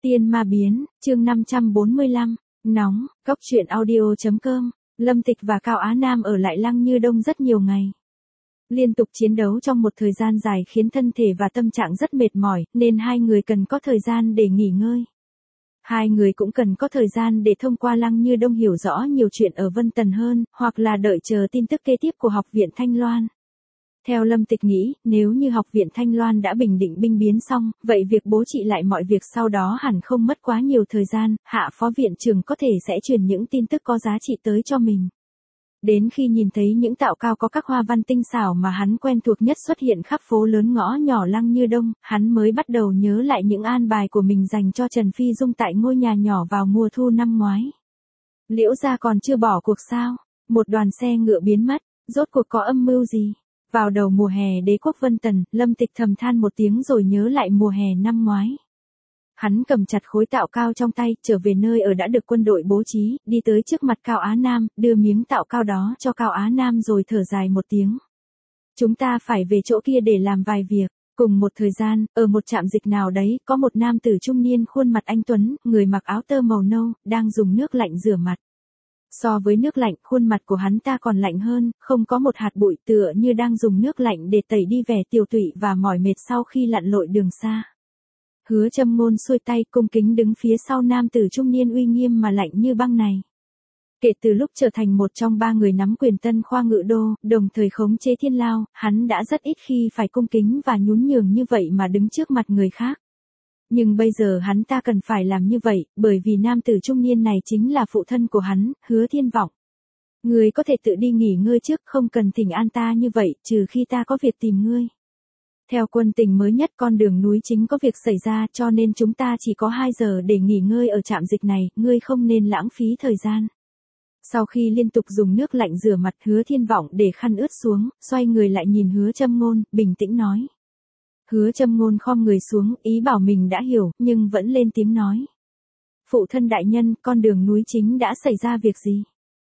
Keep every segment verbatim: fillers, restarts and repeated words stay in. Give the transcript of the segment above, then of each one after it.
Tiên ma biến, chương năm trăm bốn mươi lăm, nóng, cốc truyện audio.com, Lâm Tịch và Cao Á Nam ở lại Lăng Như Đông rất nhiều ngày. Liên tục chiến đấu trong một thời gian dài khiến thân thể và tâm trạng rất mệt mỏi, nên hai người cần có thời gian để nghỉ ngơi. Hai người cũng cần có thời gian để thông qua Lăng Như Đông hiểu rõ nhiều chuyện ở Vân Tần hơn, hoặc là đợi chờ tin tức kế tiếp của Học viện Thanh Loan. Theo Lâm Tịch nghĩ, nếu như Học viện Thanh Loan đã bình định binh biến xong, vậy việc bố trị lại mọi việc sau đó hẳn không mất quá nhiều thời gian, Hạ Phó Viện Trưởng có thể sẽ truyền những tin tức có giá trị tới cho mình. Đến khi nhìn thấy những tạo cao có các hoa văn tinh xảo mà hắn quen thuộc nhất xuất hiện khắp phố lớn ngõ nhỏ Lăng Như Đông, hắn mới bắt đầu nhớ lại những an bài của mình dành cho Trần Phi Dung tại ngôi nhà nhỏ vào mùa thu năm ngoái. Liễu gia còn chưa bỏ cuộc sao? Một đoàn xe ngựa biến mất, rốt cuộc có âm mưu gì? Vào đầu mùa hè đế quốc Vân Tần, Lâm Tịch thầm than một tiếng rồi nhớ lại mùa hè năm ngoái. Hắn cầm chặt khối tạo cao trong tay, trở về nơi ở đã được quân đội bố trí, đi tới trước mặt Cao Á Nam, đưa miếng tạo cao đó cho Cao Á Nam rồi thở dài một tiếng. Chúng ta phải về chỗ kia để làm vài việc. Cùng một thời gian, ở một trạm dịch nào đấy, có một nam tử trung niên khuôn mặt anh tuấn, người mặc áo tơ màu nâu, đang dùng nước lạnh rửa mặt. So với nước lạnh, khuôn mặt của hắn ta còn lạnh hơn, không có một hạt bụi, tựa như đang dùng nước lạnh để tẩy đi vẻ tiều tụy và mỏi mệt sau khi lặn lội đường xa. Hứa Châm Ngôn xuôi tay cung kính đứng phía sau nam tử trung niên uy nghiêm mà lạnh như băng này. Kể từ lúc trở thành một trong ba người nắm quyền Tân Khoa Ngự Đô, đồng thời khống chế Thiên Lao, hắn đã rất ít khi phải cung kính và nhún nhường như vậy mà đứng trước mặt người khác. Nhưng bây giờ hắn ta cần phải làm như vậy, bởi vì nam tử trung niên này chính là phụ thân của hắn, Hứa Thiên Vọng. Ngươi có thể tự đi nghỉ ngơi trước, không cần thỉnh an ta như vậy, trừ khi ta có việc tìm ngươi. Theo quân tình mới nhất, con đường núi chính có việc xảy ra, cho nên chúng ta chỉ có hai giờ để nghỉ ngơi ở trạm dịch này, ngươi không nên lãng phí thời gian. Sau khi liên tục dùng nước lạnh rửa mặt, Hứa Thiên Vọng để khăn ướt xuống, xoay người lại nhìn Hứa Châm Ngôn, bình tĩnh nói. Hứa Châm Ngôn khom người xuống, ý bảo mình đã hiểu, nhưng vẫn lên tiếng nói. Phụ thân đại nhân, con đường núi chính đã xảy ra việc gì?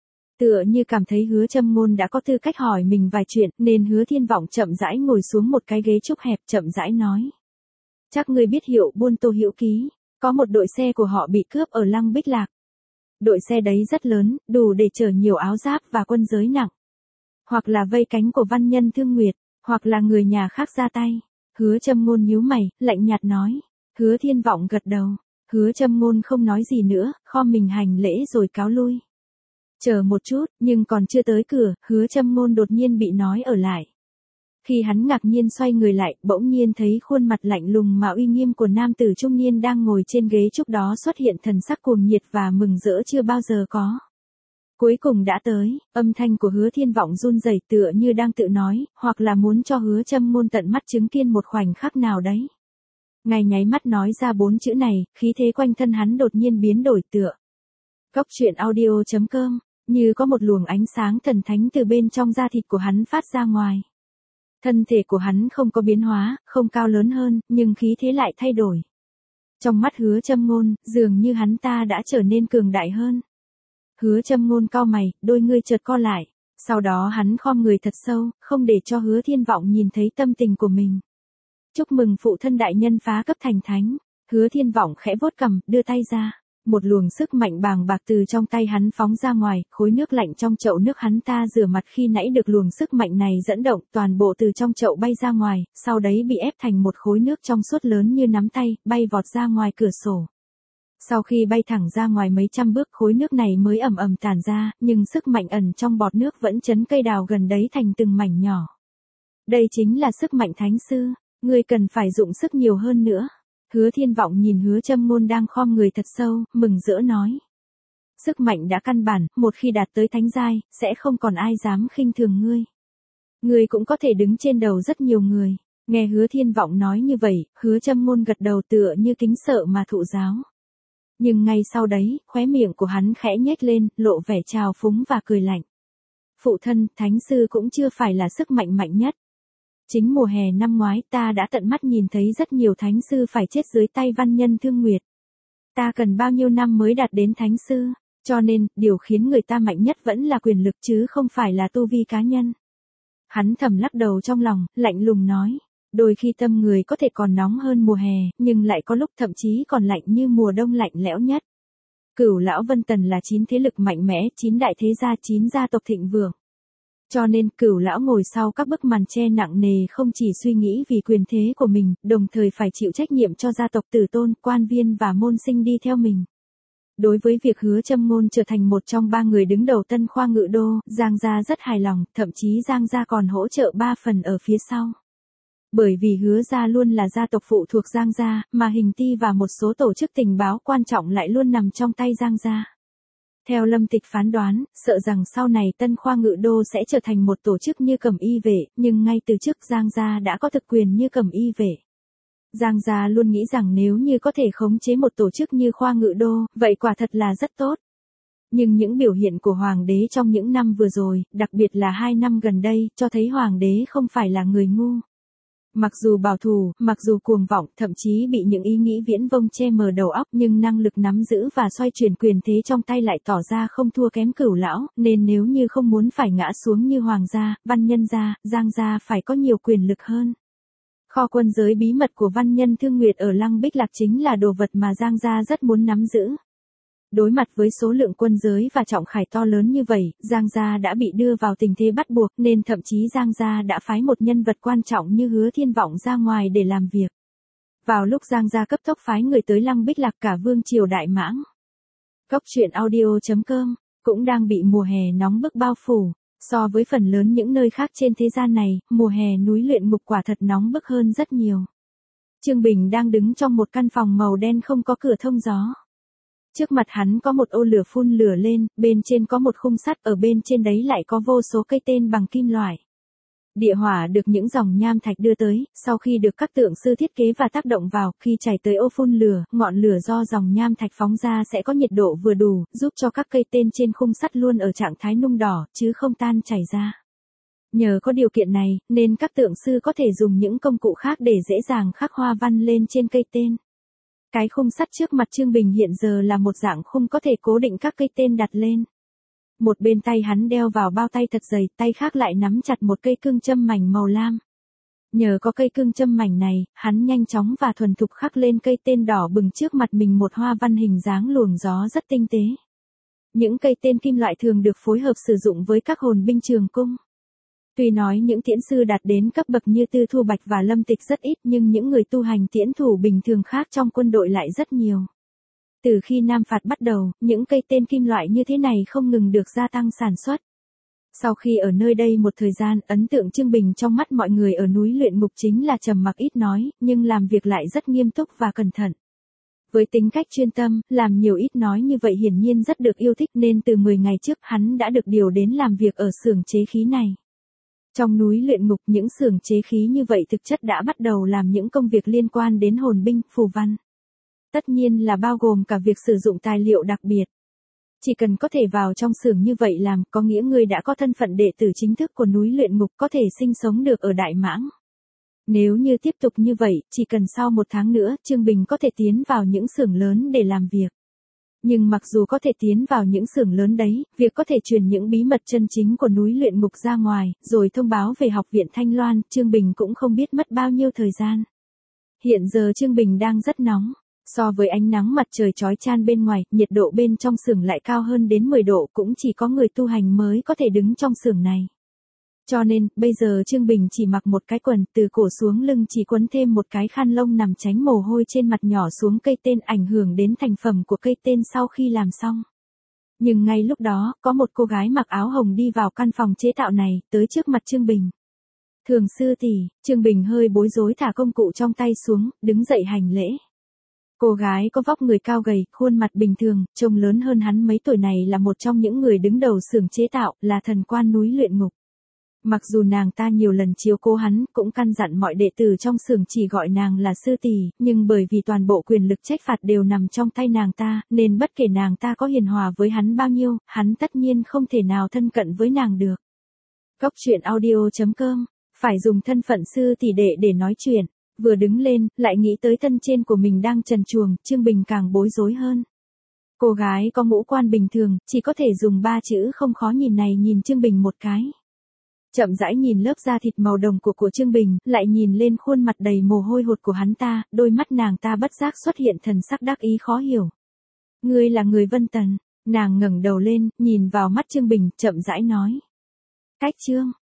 Tựa như cảm thấy Hứa Châm Ngôn đã có tư cách hỏi mình vài chuyện, nên Hứa Thiên Vọng chậm rãi ngồi xuống một cái ghế trúc hẹp, chậm rãi nói. Chắc ngươi biết hiệu buôn Tô Hữu Ký, có một đội xe của họ bị cướp ở Lăng Bích Lạc. Đội xe đấy rất lớn, đủ để chở nhiều áo giáp và quân giới nặng. Hoặc là vây cánh của văn nhân Thương Nguyệt, hoặc là người nhà khác ra tay. Hứa Châm Ngôn nhíu mày, lạnh nhạt nói. Hứa Thiên Vọng gật đầu. Hứa Châm Ngôn không nói gì nữa, khom mình hành lễ rồi cáo lui. Chờ một chút, nhưng còn chưa tới cửa, Hứa Châm Ngôn đột nhiên bị nói ở lại. Khi hắn ngạc nhiên xoay người lại, bỗng nhiên thấy khuôn mặt lạnh lùng mà uy nghiêm của nam tử trung niên đang ngồi trên ghế trúc đó xuất hiện thần sắc cuồng nhiệt và mừng rỡ chưa bao giờ có. Cuối cùng đã tới, âm thanh của Hứa Thiên Vọng run rẩy tựa như đang tự nói, hoặc là muốn cho Hứa Châm Ngôn tận mắt chứng kiến một khoảnh khắc nào đấy. Ngay nháy mắt nói ra bốn chữ này, khí thế quanh thân hắn đột nhiên biến đổi tựa. Cốc truyện audio.com, như có một luồng ánh sáng thần thánh từ bên trong da thịt của hắn phát ra ngoài. Thân thể của hắn không có biến hóa, không cao lớn hơn, nhưng khí thế lại thay đổi. Trong mắt Hứa Châm Ngôn, dường như hắn ta đã trở nên cường đại hơn. Hứa Châm Ngôn cau mày, đôi ngươi chợt co lại. Sau đó hắn khom người thật sâu, không để cho Hứa Thiên Vọng nhìn thấy tâm tình của mình. Chúc mừng phụ thân đại nhân phá cấp thành thánh. Hứa Thiên Vọng khẽ vuốt cằm, đưa tay ra. Một luồng sức mạnh bàng bạc từ trong tay hắn phóng ra ngoài, khối nước lạnh trong chậu nước hắn ta rửa mặt khi nãy được luồng sức mạnh này dẫn động, toàn bộ từ trong chậu bay ra ngoài, sau đấy bị ép thành một khối nước trong suốt lớn như nắm tay, bay vọt ra ngoài cửa sổ. Sau khi bay thẳng ra ngoài mấy trăm bước, khối nước này mới ầm ầm tản ra, nhưng sức mạnh ẩn trong bọt nước vẫn chấn cây đào gần đấy thành từng mảnh nhỏ. Đây chính là sức mạnh thánh sư, ngươi cần phải dụng sức nhiều hơn nữa. Hứa Thiên Vọng nhìn Hứa Châm Ngôn đang khom người thật sâu, mừng rỡ nói. Sức mạnh đã căn bản, một khi đạt tới thánh giai, sẽ không còn ai dám khinh thường ngươi. Ngươi cũng có thể đứng trên đầu rất nhiều người. Nghe Hứa Thiên Vọng nói như vậy, Hứa Châm Ngôn gật đầu tựa như kính sợ mà thụ giáo. Nhưng ngay sau đấy, khóe miệng của hắn khẽ nhếch lên, lộ vẻ trào phúng và cười lạnh. Phụ thân, thánh sư cũng chưa phải là sức mạnh mạnh nhất. Chính mùa hè năm ngoái ta đã tận mắt nhìn thấy rất nhiều thánh sư phải chết dưới tay văn nhân Thương Nguyệt. Ta cần bao nhiêu năm mới đạt đến thánh sư, cho nên, điều khiến người ta mạnh nhất vẫn là quyền lực chứ không phải là tu vi cá nhân. Hắn thầm lắc đầu trong lòng, lạnh lùng nói. Đôi khi tâm người có thể còn nóng hơn mùa hè, nhưng lại có lúc thậm chí còn lạnh như mùa đông lạnh lẽo nhất. Cửu lão Vân Tần là chín thế lực mạnh mẽ, chín đại thế gia, chín gia tộc thịnh vượng. Cho nên Cửu lão ngồi sau các bức màn che nặng nề không chỉ suy nghĩ vì quyền thế của mình, đồng thời phải chịu trách nhiệm cho gia tộc tử tôn, quan viên và môn sinh đi theo mình. Đối với việc Hứa Châm Ngôn trở thành một trong ba người đứng đầu Tân Khoa Ngự Đô, Giang gia rất hài lòng, thậm chí Giang gia còn hỗ trợ ba phần ở phía sau. Bởi vì Hứa gia luôn là gia tộc phụ thuộc Giang gia, mà Hình Ti và một số tổ chức tình báo quan trọng lại luôn nằm trong tay Giang gia. Theo Lâm Tịch phán đoán, sợ rằng sau này Tân Khoa Ngự Đô sẽ trở thành một tổ chức như Cẩm Y vệ, nhưng ngay từ trước Giang gia đã có thực quyền như Cẩm Y vệ. Giang gia luôn nghĩ rằng nếu như có thể khống chế một tổ chức như Khoa Ngự Đô, vậy quả thật là rất tốt. Nhưng những biểu hiện của Hoàng đế trong những năm vừa rồi, đặc biệt là hai năm gần đây, cho thấy Hoàng đế không phải là người ngu. Mặc dù bảo thủ, mặc dù cuồng vọng, thậm chí bị những ý nghĩ viễn vông che mờ đầu óc, nhưng năng lực nắm giữ và xoay chuyển quyền thế trong tay lại tỏ ra không thua kém Cửu lão, nên nếu như không muốn phải ngã xuống như Hoàng gia, Văn Nhân gia, Giang gia phải có nhiều quyền lực hơn. Kho quân giới bí mật của Văn Nhân Thương Nguyệt ở Lăng Bích Lạc chính là đồ vật mà Giang gia rất muốn nắm giữ. Đối mặt với số lượng quân giới và trọng khải to lớn như vậy, Giang gia đã bị đưa vào tình thế bắt buộc, nên thậm chí Giang gia đã phái một nhân vật quan trọng như Hứa Thiên Vọng ra ngoài để làm việc. Vào lúc Giang gia cấp tốc phái người tới Lăng Bích Lạc, cả vương triều đại mãng. Cốc truyện audio chấm com cũng đang bị mùa hè nóng bức bao phủ. So với phần lớn những nơi khác trên thế gian này, mùa hè núi Luyện Ngục quả thật nóng bức hơn rất nhiều. Trương Bình đang đứng trong một căn phòng màu đen không có cửa thông gió. Trước mặt hắn có một ô lửa phun lửa lên, bên trên có một khung sắt, ở bên trên đấy lại có vô số cây tên bằng kim loại. Địa hỏa được những dòng nham thạch đưa tới, sau khi được các tượng sư thiết kế và tác động vào, khi chảy tới ô phun lửa, ngọn lửa do dòng nham thạch phóng ra sẽ có nhiệt độ vừa đủ, giúp cho các cây tên trên khung sắt luôn ở trạng thái nung đỏ, chứ không tan chảy ra. Nhờ có điều kiện này, nên các tượng sư có thể dùng những công cụ khác để dễ dàng khắc hoa văn lên trên cây tên. Cái khung sắt trước mặt Trương Bình hiện giờ là một dạng khung có thể cố định các cây tên đặt lên. Một bên tay hắn đeo vào bao tay thật dày, tay khác lại nắm chặt một cây cương châm mảnh màu lam. Nhờ có cây cương châm mảnh này, hắn nhanh chóng và thuần thục khắc lên cây tên đỏ bừng trước mặt mình một hoa văn hình dáng luồng gió rất tinh tế. Những cây tên kim loại thường được phối hợp sử dụng với các hồn binh trường cung. Tuy nói những tiễn sư đạt đến cấp bậc như Tư Thu Bạch và Lâm Tịch rất ít, nhưng những người tu hành tiễn thủ bình thường khác trong quân đội lại rất nhiều. Từ khi Nam Phạt bắt đầu, những cây tên kim loại như thế này không ngừng được gia tăng sản xuất. Sau khi ở nơi đây một thời gian, ấn tượng Trương Bình trong mắt mọi người ở núi Luyện Ngục chính là trầm mặc ít nói, nhưng làm việc lại rất nghiêm túc và cẩn thận. Với tính cách chuyên tâm, làm nhiều ít nói như vậy hiển nhiên rất được yêu thích, nên từ mười ngày trước hắn đã được điều đến làm việc ở xưởng chế khí này. Trong núi Luyện Ngục, những xưởng chế khí như vậy thực chất đã bắt đầu làm những công việc liên quan đến hồn binh, phù văn. Tất nhiên là bao gồm cả việc sử dụng tài liệu đặc biệt. Chỉ cần có thể vào trong xưởng như vậy làm, có nghĩa người đã có thân phận đệ tử chính thức của núi Luyện Ngục, có thể sinh sống được ở Đại Mãng. Nếu như tiếp tục như vậy, chỉ cần sau một tháng nữa, Trương Bình có thể tiến vào những xưởng lớn để làm việc. Nhưng mặc dù có thể tiến vào những xưởng lớn đấy, việc có thể truyền những bí mật chân chính của núi Luyện Ngục ra ngoài, rồi thông báo về học viện Thanh Loan, Trương Bình cũng không biết mất bao nhiêu thời gian. Hiện giờ Trương Bình đang rất nóng. So với ánh nắng mặt trời chói chang bên ngoài, nhiệt độ bên trong xưởng lại cao hơn đến mười độ, cũng chỉ có người tu hành mới có thể đứng trong xưởng này. Cho nên, bây giờ Trương Bình chỉ mặc một cái quần, từ cổ xuống lưng chỉ quấn thêm một cái khăn lông nằm tránh mồ hôi trên mặt nhỏ xuống cây tên, ảnh hưởng đến thành phẩm của cây tên sau khi làm xong. Nhưng ngay lúc đó, có một cô gái mặc áo hồng đi vào căn phòng chế tạo này, tới trước mặt Trương Bình. Thường sư tỷ, Trương Bình hơi bối rối thả công cụ trong tay xuống, đứng dậy hành lễ. Cô gái có vóc người cao gầy, khuôn mặt bình thường, trông lớn hơn hắn mấy tuổi này là một trong những người đứng đầu xưởng chế tạo, là thần quan núi Luyện Ngục. Mặc dù nàng ta nhiều lần chiếu cố hắn, cũng căn dặn mọi đệ tử trong xưởng chỉ gọi nàng là sư tỷ, nhưng bởi vì toàn bộ quyền lực trách phạt đều nằm trong tay nàng ta, nên bất kể nàng ta có hiền hòa với hắn bao nhiêu, hắn tất nhiên không thể nào thân cận với nàng được. Cốc truyện audio chấm com, phải dùng thân phận sư tỷ đệ để nói chuyện. Vừa đứng lên, lại nghĩ tới thân trên của mình đang trần truồng, Trương Bình càng bối rối hơn. Cô gái có ngũ quan bình thường, chỉ có thể dùng ba chữ không khó nhìn này nhìn Trương Bình một cái. Chậm rãi nhìn lớp da thịt màu đồng của của Trương Bình, lại nhìn lên khuôn mặt đầy mồ hôi hột của hắn ta, đôi mắt nàng ta bất giác xuất hiện thần sắc đắc ý khó hiểu. Ngươi là người Vân Tần, nàng ngẩng đầu lên, nhìn vào mắt Trương Bình, chậm rãi nói. Cách Trương,